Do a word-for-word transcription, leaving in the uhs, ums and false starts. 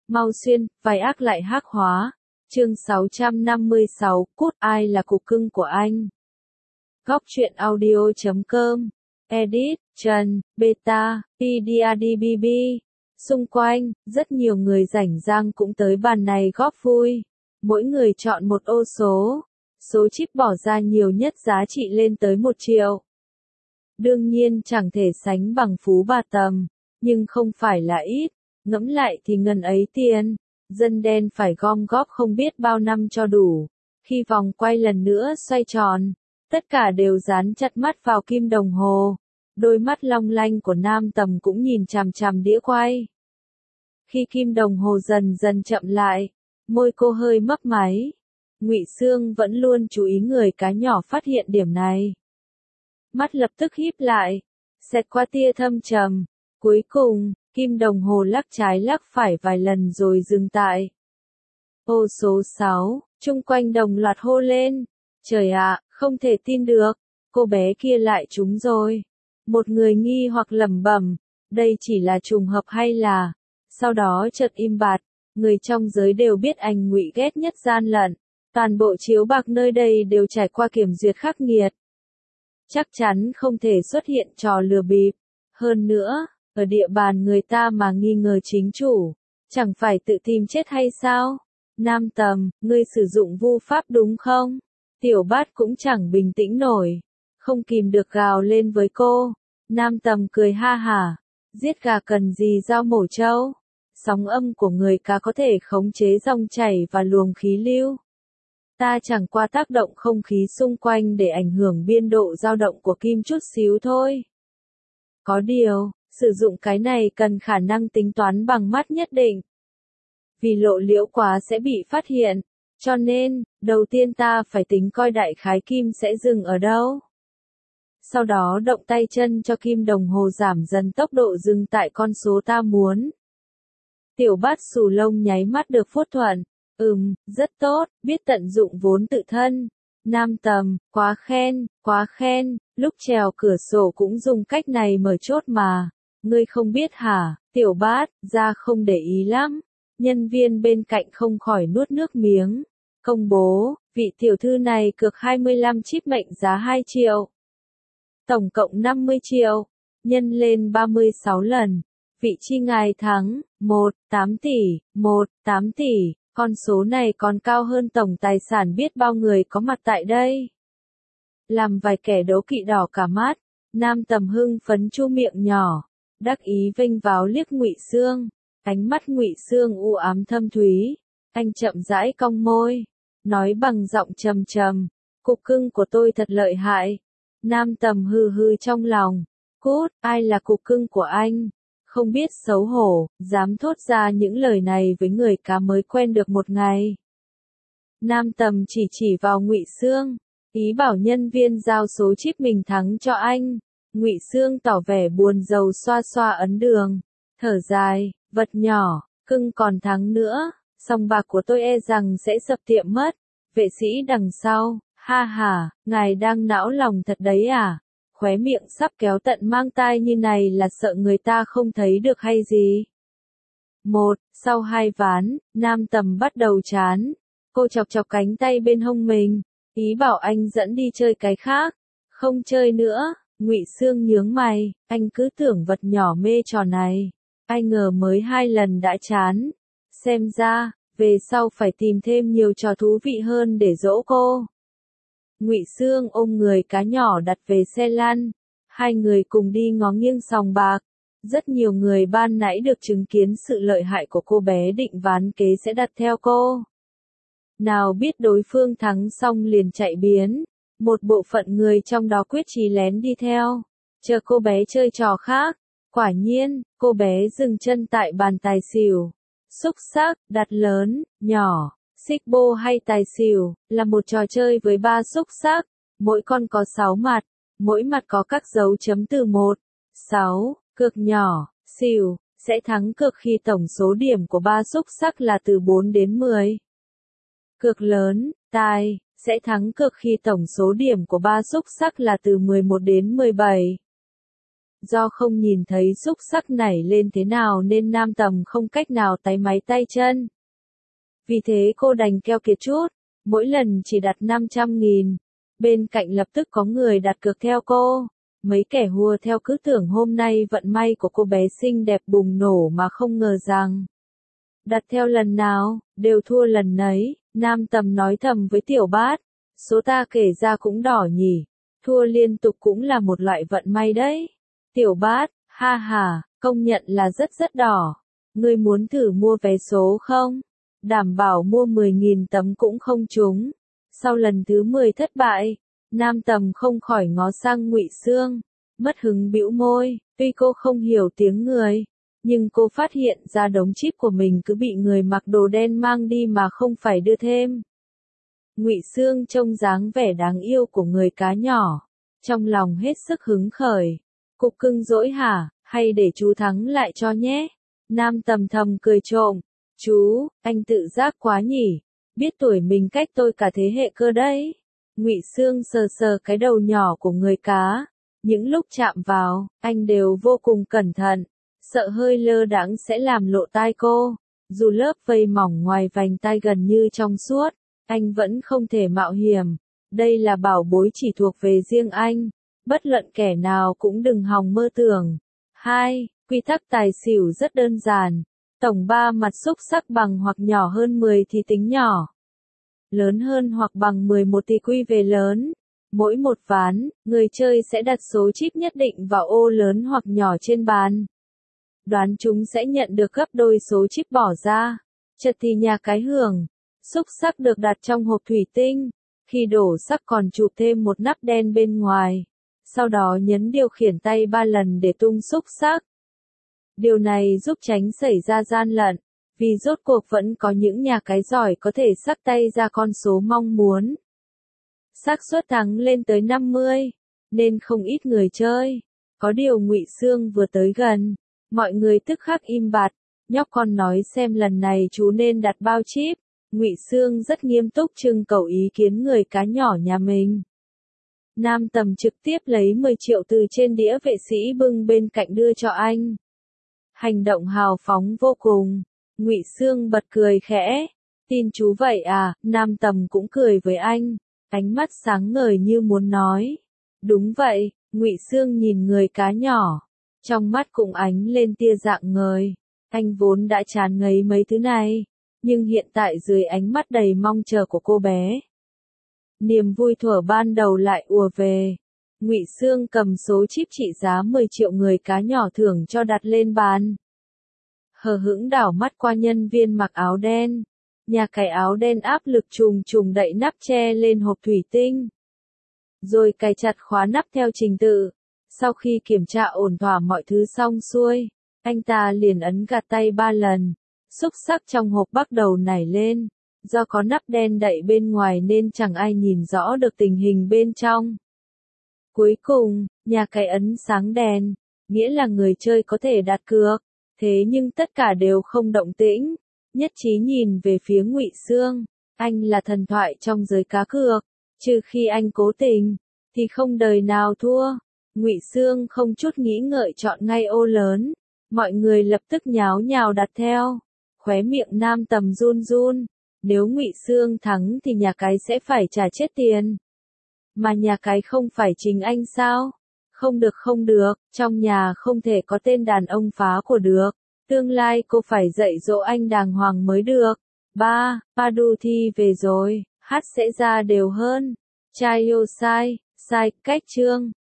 Mau xuyên, vai ác lại hắc hóa. Chương sáu trăm năm mươi sáu, cút, ai là cục cưng của anh? Góc truyện audio chấm com. Edit, Trần, Beta, pê đê a đê bê bê. Xung quanh, rất nhiều người rảnh rang cũng tới bàn này góp vui. Mỗi người chọn một ô số. Số chip bỏ ra nhiều nhất giá trị lên tới một triệu. Đương nhiên chẳng thể sánh bằng Phú Bà Tầm, nhưng không phải là ít. Ngẫm lại thì ngần ấy tiền, dân đen phải gom góp không biết bao năm cho đủ. Khi vòng quay lần nữa xoay tròn, tất cả đều dán chặt mắt vào kim đồng hồ. Đôi mắt long lanh của Nam Tầm cũng nhìn chằm chằm đĩa quay. Khi kim đồng hồ dần dần chậm lại, môi cô hơi mấp máy. Ngụy Xương vẫn luôn chú ý người cá nhỏ phát hiện điểm này. Mắt lập tức híp lại, xẹt qua tia thâm trầm. Cuối cùng, kim đồng hồ lắc trái lắc phải vài lần rồi dừng tại. Ô số sáu, chung quanh đồng loạt hô lên. Trời ạ, không thể tin được, cô bé kia lại trúng rồi. Một người nghi hoặc lẩm bẩm, đây chỉ là trùng hợp hay là... Sau đó chợt im bặt, người trong giới đều biết anh Ngụy ghét nhất gian lận. Toàn bộ chiếu bạc nơi đây đều trải qua kiểm duyệt khắc nghiệt. Chắc chắn không thể xuất hiện trò lừa bịp. Hơn nữa, ở địa bàn người ta mà nghi ngờ chính chủ, chẳng phải tự tìm chết hay sao? Nam Tầm, ngươi sử dụng vu pháp đúng không? Tiểu Bát cũng chẳng bình tĩnh nổi, không kìm được gào lên với cô. Nam Tầm cười ha hả, giết gà cần gì dao mổ trâu? Sóng âm của người cá có thể khống chế dòng chảy và luồng khí lưu. Ta chẳng qua tác động không khí xung quanh để ảnh hưởng biên độ dao động của kim chút xíu thôi. Có điều, sử dụng cái này cần khả năng tính toán bằng mắt nhất định. Vì lộ liễu quá sẽ bị phát hiện, cho nên, đầu tiên ta phải tính coi đại khái kim sẽ dừng ở đâu. Sau đó động tay chân cho kim đồng hồ giảm dần tốc độ dừng tại con số ta muốn. Tiểu Bát xù lông nháy mắt được phốt thuận. Ừm, rất tốt, biết tận dụng vốn tự thân. Nam Tầm, quá khen, quá khen, lúc trèo cửa sổ cũng dùng cách này mở chốt mà. Ngươi không biết hả? Tiểu Bát, ra không để ý lắm. Nhân viên bên cạnh không khỏi nuốt nước miếng. Công bố, vị tiểu thư này cược hai mươi lăm chip mệnh giá hai triệu. Tổng cộng năm mươi triệu, nhân lên ba mươi sáu lần. Vị chi ngài thắng, một, tám tỷ, một, tám tỷ. Con số này còn cao hơn tổng tài sản biết bao người có mặt tại đây. Làm vài kẻ đố kỵ đỏ cả mắt, Nam Tầm hưng phấn chu miệng nhỏ, đắc ý vênh váo liếc Ngụy Xương, ánh mắt Ngụy Xương u ám thâm thúy, anh chậm rãi cong môi, nói bằng giọng trầm trầm, cục cưng của tôi thật lợi hại. Nam Tầm hừ hừ trong lòng, cút, ai là cục cưng của anh? Không biết xấu hổ, dám thốt ra những lời này với người cá mới quen được một ngày. Nam Tầm chỉ chỉ vào Ngụy Xương, ý bảo nhân viên giao số chip mình thắng cho anh. Ngụy Xương tỏ vẻ buồn rầu xoa xoa ấn đường, thở dài, vật nhỏ, cưng còn thắng nữa, sòng bạc của tôi e rằng sẽ sập tiệm mất. Vệ sĩ đằng sau, ha ha, ngài đang não lòng thật đấy à? Khóe miệng sắp kéo tận mang tai như này là sợ người ta không thấy được hay gì? Một, sau hai ván, Nam Tầm bắt đầu chán. Cô chọc chọc cánh tay bên hông mình, ý bảo anh dẫn đi chơi cái khác. Không chơi nữa, Ngụy Xương nhướng mày, anh cứ tưởng vật nhỏ mê trò này. Ai ngờ mới hai lần đã chán. Xem ra, về sau phải tìm thêm nhiều trò thú vị hơn để dỗ cô. Ngụy Xương ôm người cá nhỏ đặt về xe lăn, hai người cùng đi ngó nghiêng sòng bạc. Rất nhiều người ban nãy được chứng kiến sự lợi hại của cô bé định ván kế sẽ đặt theo cô. Nào biết đối phương thắng xong liền chạy biến, một bộ phận người trong đó quyết chí lén đi theo, chờ cô bé chơi trò khác. Quả nhiên, cô bé dừng chân tại bàn tài xỉu. Xúc xắc, đặt lớn, nhỏ. Xích bô hay tài xỉu, là một trò chơi với ba xúc xắc, mỗi con có sáu mặt, mỗi mặt có các dấu chấm từ một, sáu, cược nhỏ, xỉu, sẽ thắng cược khi tổng số điểm của ba xúc xắc là từ bốn đến mười. Cược lớn, tài, sẽ thắng cược khi tổng số điểm của ba xúc xắc là từ mười một đến mười bảy. Do không nhìn thấy xúc sắc nảy lên thế nào nên Nam Tầm không cách nào táy máy tay chân. Vì thế cô đành keo kiệt chút, mỗi lần chỉ đặt năm trăm nghìn. Bên cạnh lập tức có người đặt cược theo cô. Mấy kẻ hùa theo cứ tưởng hôm nay vận may của cô bé xinh đẹp bùng nổ mà không ngờ rằng đặt theo lần nào, đều thua lần nấy. Nam Tầm nói thầm với Tiểu Bát, số ta kể ra cũng đỏ nhỉ, thua liên tục cũng là một loại vận may đấy. Tiểu Bát, ha ha, công nhận là rất rất đỏ. Ngươi muốn thử mua vé số không? Đảm bảo mua mười nghìn tấm cũng không trúng. Sau lần thứ mười thất bại, Nam Tầm không khỏi ngó sang Ngụy Xương, mất hứng bĩu môi. Tuy cô không hiểu tiếng người, nhưng cô phát hiện ra đống chip của mình cứ bị người mặc đồ đen mang đi mà không phải đưa thêm. Ngụy Xương trông dáng vẻ đáng yêu của người cá nhỏ, trong lòng hết sức hứng khởi. Cục cưng dỗi hả, hay để chú thắng lại cho nhé. Nam Tầm thầm cười trộm, chú, anh tự giác quá nhỉ, biết tuổi mình cách tôi cả thế hệ cơ đấy. Ngụy Xương sờ sờ cái đầu nhỏ của người cá, những lúc chạm vào, anh đều vô cùng cẩn thận, sợ hơi lơ đãng sẽ làm lộ tai cô. Dù lớp vây mỏng ngoài vành tai gần như trong suốt, anh vẫn không thể mạo hiểm. Đây là bảo bối chỉ thuộc về riêng anh, bất luận kẻ nào cũng đừng hòng mơ tưởng. hai. Quy tắc tài xỉu rất đơn giản. Tổng ba mặt xúc sắc bằng hoặc nhỏ hơn mười thì tính nhỏ. Lớn hơn hoặc bằng mười một thì quy về lớn. Mỗi một ván, người chơi sẽ đặt số chip nhất định vào ô lớn hoặc nhỏ trên bàn. Đoán chúng sẽ nhận được gấp đôi số chip bỏ ra. Chật thì nhà cái hưởng. Xúc sắc được đặt trong hộp thủy tinh. Khi đổ sắc còn chụp thêm một nắp đen bên ngoài. Sau đó nhấn điều khiển tay ba lần để tung xúc sắc. Điều này giúp tránh xảy ra gian lận, vì rốt cuộc vẫn có những nhà cái giỏi có thể sắc tay ra con số mong muốn. Xác suất thắng lên tới năm mươi, nên không ít người chơi. Có điều Ngụy Xương vừa tới gần, mọi người tức khắc im bặt. Nhóc con nói xem lần này chú nên đặt bao chip. Ngụy Xương rất nghiêm túc trưng cầu ý kiến người cá nhỏ nhà mình. Nam Tầm trực tiếp lấy mười triệu từ trên đĩa vệ sĩ bưng bên cạnh đưa cho anh. Hành động hào phóng vô cùng. Ngụy Xương bật cười khẽ. Tin chú vậy à? Nam Tầm cũng cười với anh, ánh mắt sáng ngời như muốn nói. Đúng vậy. Ngụy Xương nhìn người cá nhỏ, trong mắt cũng ánh lên tia dạng ngời. Anh vốn đã chán ngấy mấy thứ này, nhưng hiện tại dưới ánh mắt đầy mong chờ của cô bé, niềm vui thuở ban đầu lại ùa về. Ngụy Xương cầm số chip trị giá mười triệu người cá nhỏ thưởng cho đặt lên bàn. Hờ hững đảo mắt qua nhân viên mặc áo đen. Nhà cái áo đen áp lực trùng trùng đậy nắp che lên hộp thủy tinh, rồi cài chặt khóa nắp theo trình tự. Sau khi kiểm tra ổn thỏa mọi thứ xong xuôi, anh ta liền ấn gạt tay ba lần. Xúc sắc trong hộp bắt đầu nảy lên. Do có nắp đen đậy bên ngoài nên chẳng ai nhìn rõ được tình hình bên trong. Cuối cùng, nhà cái ấn sáng đèn, nghĩa là người chơi có thể đặt cược. Thế nhưng tất cả đều không động tĩnh, nhất trí nhìn về phía Ngụy Xương. Anh là thần thoại trong giới cá cược, trừ khi anh cố tình, thì không đời nào thua. Ngụy Xương không chút nghĩ ngợi chọn ngay ô lớn. Mọi người lập tức nháo nhào đặt theo. Khóe miệng Nam Tầm run run. Nếu Ngụy Xương thắng thì nhà cái sẽ phải trả chết tiền. Mà nhà cái không phải chính anh sao? Không được không được, trong nhà không thể có tên đàn ông phá của được. Tương lai cô phải dạy dỗ anh đàng hoàng mới được. ba. Padu thi về rồi, hát sẽ ra đều hơn. Chai yo sai, sai, cách chương.